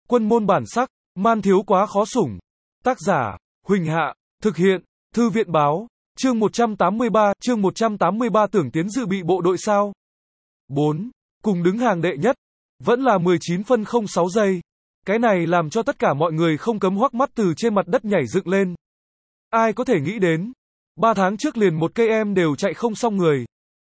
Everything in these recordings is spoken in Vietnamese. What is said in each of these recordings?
Quân môn bản sắc, man thiếu quá khó sủng. Tác giả, Huỳnh Hạ, thực hiện, Thư viện báo, chương 183 tưởng tiến dự bị bộ đội sao? 4. Cùng đứng hàng đệ nhất, vẫn là 19 phân 06 giây. Cái này làm cho tất cả mọi người không cấm hoắc mắt từ trên mặt đất nhảy dựng lên. Ai có thể nghĩ đến, 3 tháng trước liền một cây em đều chạy không xong người.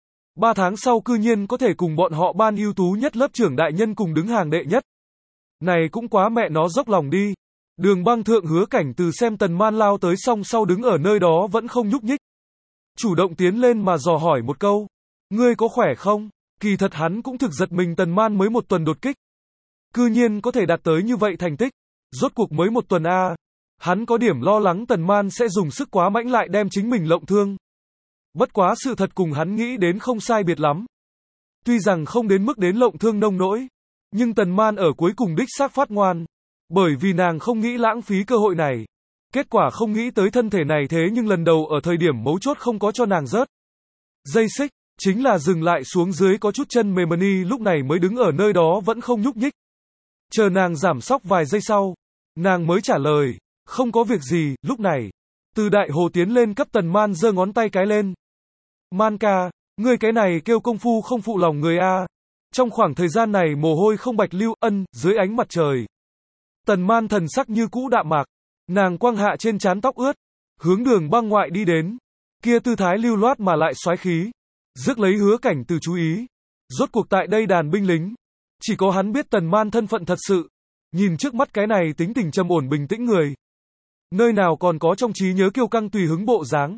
3 tháng sau cư nhiên có thể cùng bọn họ ban ưu tú nhất lớp trưởng đại nhân cùng đứng hàng đệ nhất. Này cũng quá mẹ nó dốc lòng đi. Đường Băng thượng Hứa Cảnh từ xem Tần Man lao tới xong sau đứng ở nơi đó vẫn không nhúc nhích. Chủ động tiến lên mà dò hỏi một câu. Ngươi có khỏe không? Kỳ thật hắn cũng thực giật mình Tần Man mới một tuần đột kích. Cư nhiên có thể đạt tới như vậy thành tích. Rốt cuộc mới một tuần a. Hắn có điểm lo lắng Tần Man sẽ dùng sức quá mạnh lại đem chính mình lộng thương. Bất quá sự thật cùng hắn nghĩ đến không sai biệt lắm. Tuy rằng không đến mức đến lộng thương nông nỗi, nhưng Tần Man ở cuối cùng đích xác phát ngoan. Bởi vì nàng không nghĩ lãng phí cơ hội này. Kết quả không nghĩ tới thân thể này thế nhưng lần đầu ở thời điểm mấu chốt không có cho nàng rớt. Dây xích, chính là dừng lại xuống dưới có chút chân mềm Mani lúc này mới đứng ở nơi đó vẫn không nhúc nhích. Chờ nàng giảm sóc vài giây sau, nàng mới trả lời, không có việc gì, lúc này. Từ Đại Hồ tiến lên cấp Tần Man giơ ngón tay cái lên. Man ca, ngươi cái này kêu công phu không phụ lòng người a. Trong khoảng thời gian này mồ hôi không bạch lưu ân, dưới ánh mặt trời. Tần Man thần sắc như cũ đạm mạc, nàng quăng hạ trên trán tóc ướt, hướng Đường Băng ngoại đi đến, kia tư thái lưu loát mà lại soái khí, rước lấy Hứa Cảnh từ chú ý. Rốt cuộc tại đây đàn binh lính, chỉ có hắn biết Tần Man thân phận thật sự, nhìn trước mắt cái này tính tình trầm ổn bình tĩnh người, nơi nào còn có trong trí nhớ kiêu căng tùy hứng bộ dáng.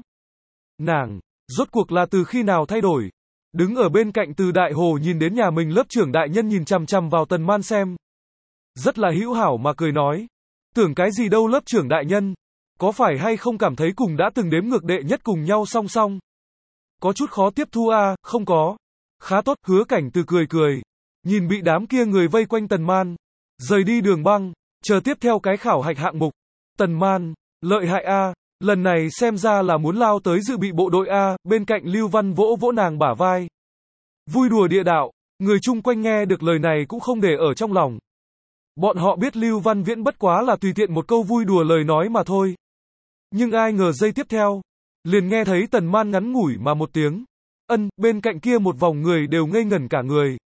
Nàng, rốt cuộc là từ khi nào thay đổi? Đứng ở bên cạnh Từ Đại Hồ nhìn đến nhà mình lớp trưởng đại nhân nhìn chằm chằm vào Tần Man xem. Rất là hữu hảo mà cười nói. Tưởng cái gì đâu lớp trưởng đại nhân. Có phải hay không cảm thấy cùng đã từng đếm ngược đệ nhất cùng nhau song song? Có chút khó tiếp thu a, không có. Khá tốt, Hứa Cảnh từ cười cười. Nhìn bị đám kia người vây quanh Tần Man. Rời đi Đường Băng, chờ tiếp theo cái khảo hạch hạng mục. Tần Man, lợi hại a, lần này xem ra là muốn lao tới dự bị bộ đội a, bên cạnh Lưu Văn vỗ vỗ nàng bả vai. Vui đùa địa đạo, người chung quanh nghe được lời này cũng không để ở trong lòng. Bọn họ biết Lưu Văn Viễn bất quá là tùy tiện một câu vui đùa lời nói mà thôi. Nhưng ai ngờ giây tiếp theo, liền nghe thấy Tần Man ngắn ngủi mà một tiếng. Ân, bên cạnh kia một vòng người đều ngây ngẩn cả người.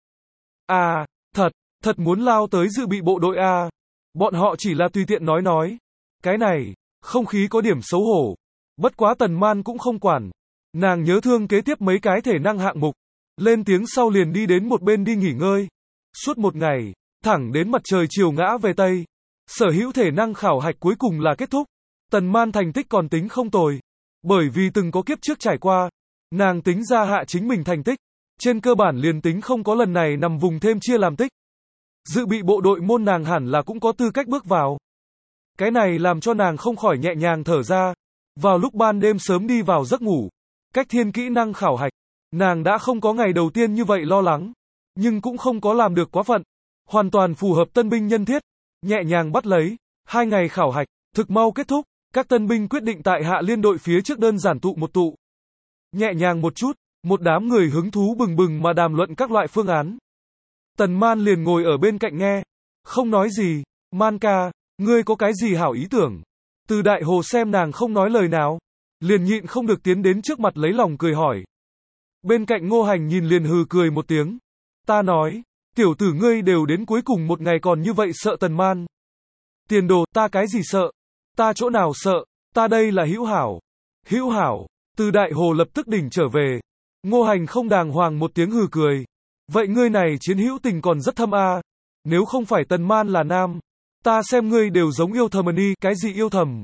À, thật muốn lao tới dự bị bộ đội a. Bọn họ chỉ là tùy tiện nói. Cái này, không khí có điểm xấu hổ. Bất quá Tần Man cũng không quản. Nàng nhớ thương kế tiếp mấy cái thể năng hạng mục. Lên tiếng sau liền đi đến một bên đi nghỉ ngơi. Suốt một ngày, thẳng đến mặt trời chiều ngã về Tây. Sở hữu thể năng khảo hạch cuối cùng là kết thúc. Tần Man thành tích còn tính không tồi. Bởi vì từng có kiếp trước trải qua, nàng tính ra hạ chính mình thành tích. Trên cơ bản liền tính không có lần này nằm vùng thêm chia làm tích. Dự bị bộ đội môn nàng hẳn là cũng có tư cách bước vào. Cái này làm cho nàng không khỏi nhẹ nhàng thở ra. Vào lúc ban đêm sớm đi vào giấc ngủ. Cách thiên kỹ năng khảo hạch, nàng đã không có ngày đầu tiên như vậy lo lắng. Nhưng cũng không có làm được quá phận. Hoàn toàn phù hợp tân binh nhân thiết. Nhẹ nhàng bắt lấy. 2 ngày khảo hạch, thực mau kết thúc. Các tân binh quyết định tại hạ liên đội phía trước đơn giản tụ một tụ. Nhẹ nhàng một chút, một đám người hứng thú bừng bừng mà đàm luận các loại phương án. Tần Man liền ngồi ở bên cạnh nghe. Không nói gì. Man ca, ngươi có cái gì hảo ý tưởng? Từ Đại Hồ xem nàng không nói lời nào, liền nhịn không được tiến đến trước mặt lấy lòng cười hỏi. Bên cạnh Ngô Hành nhìn liền hừ cười một tiếng. Ta nói, tiểu tử ngươi đều đến cuối cùng một ngày còn như vậy sợ Tần Man. Tiền đồ, ta cái gì sợ? Ta chỗ nào sợ? Ta đây là hữu hảo. Hữu hảo. Từ Đại Hồ lập tức đỉnh trở về. Ngô Hành không đàng hoàng một tiếng hừ cười. Vậy ngươi này chiến hữu tình còn rất thâm a. Nếu không phải Tần Man là nam, ta xem ngươi đều giống yêu thầm đi. Cái gì yêu thầm?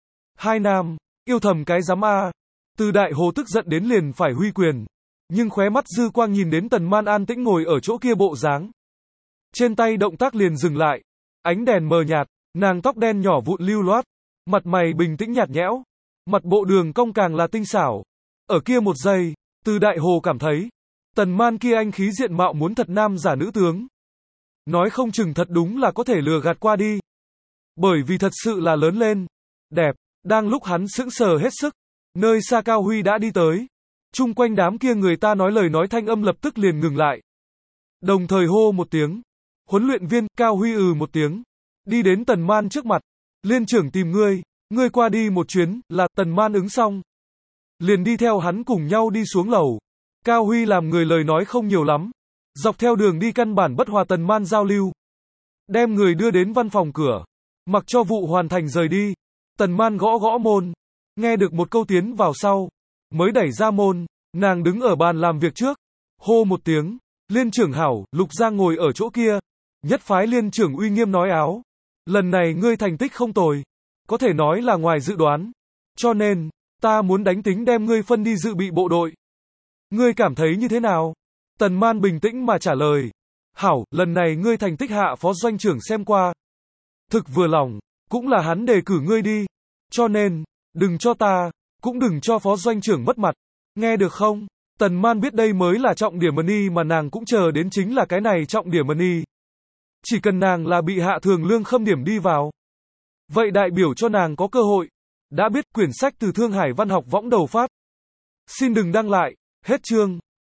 2 nam, yêu thầm cái giám a. Từ Đại Hồ tức giận đến liền phải huy quyền. Nhưng khóe mắt dư quang nhìn đến Tần Man an tĩnh ngồi ở chỗ kia bộ dáng. Trên tay động tác liền dừng lại. Ánh đèn mờ nhạt, nàng tóc đen nhỏ vụn lưu loát. Mặt mày bình tĩnh nhạt nhẽo. Mặt bộ đường cong càng là tinh xảo. Ở kia một giây, Từ Đại Hồ cảm thấy, Tần Man kia anh khí diện mạo muốn thật nam giả nữ tướng. Nói không chừng thật đúng là có thể lừa gạt qua đi. Bởi vì thật sự là lớn lên. Đẹp, đang lúc hắn sững sờ hết sức. Nơi xa Cao Huy đã đi tới. Chung quanh đám kia người ta nói lời nói thanh âm lập tức liền ngừng lại. Đồng thời hô một tiếng. Huấn luyện viên, Cao Huy một tiếng. đi đến Tần Man trước mặt. Liên trưởng tìm ngươi qua đi một chuyến, là, Tần Man ứng xong. Liền đi theo hắn cùng nhau đi xuống lầu. Cao Huy làm người lời nói không nhiều lắm. Dọc theo đường đi căn bản bất hòa Tần Man giao lưu. Đem người đưa đến văn phòng cửa. Mặc cho vụ hoàn thành rời đi. Tần Man gõ gõ môn. Nghe được một câu tiến vào sau. Mới đẩy ra môn. Nàng đứng ở bàn làm việc trước. Hô một tiếng. Liên trưởng hảo, Lục Giang ngồi ở chỗ kia. Nhất phái liên trưởng uy nghiêm nói áo. Lần này ngươi thành tích không tồi. Có thể nói là ngoài dự đoán. Cho nên, ta muốn đánh tính đem ngươi phân đi dự bị bộ đội. Ngươi cảm thấy như thế nào? Tần Man bình tĩnh mà trả lời. Hảo, lần này ngươi thành tích hạ phó doanh trưởng xem qua. Thực vừa lòng, cũng là hắn đề cử ngươi đi. Cho nên, đừng cho ta, cũng đừng cho phó doanh trưởng mất mặt. Nghe được không? Tần Man biết đây mới là trọng điểm money mà nàng cũng chờ đến chính là cái này trọng điểm money. Chỉ cần nàng là bị hạ thường lương khâm điểm đi vào. Vậy đại biểu cho nàng có cơ hội. Đã biết quyển sách từ Thương Hải Văn học võng đầu phát. Xin đừng đăng lại, hết chương.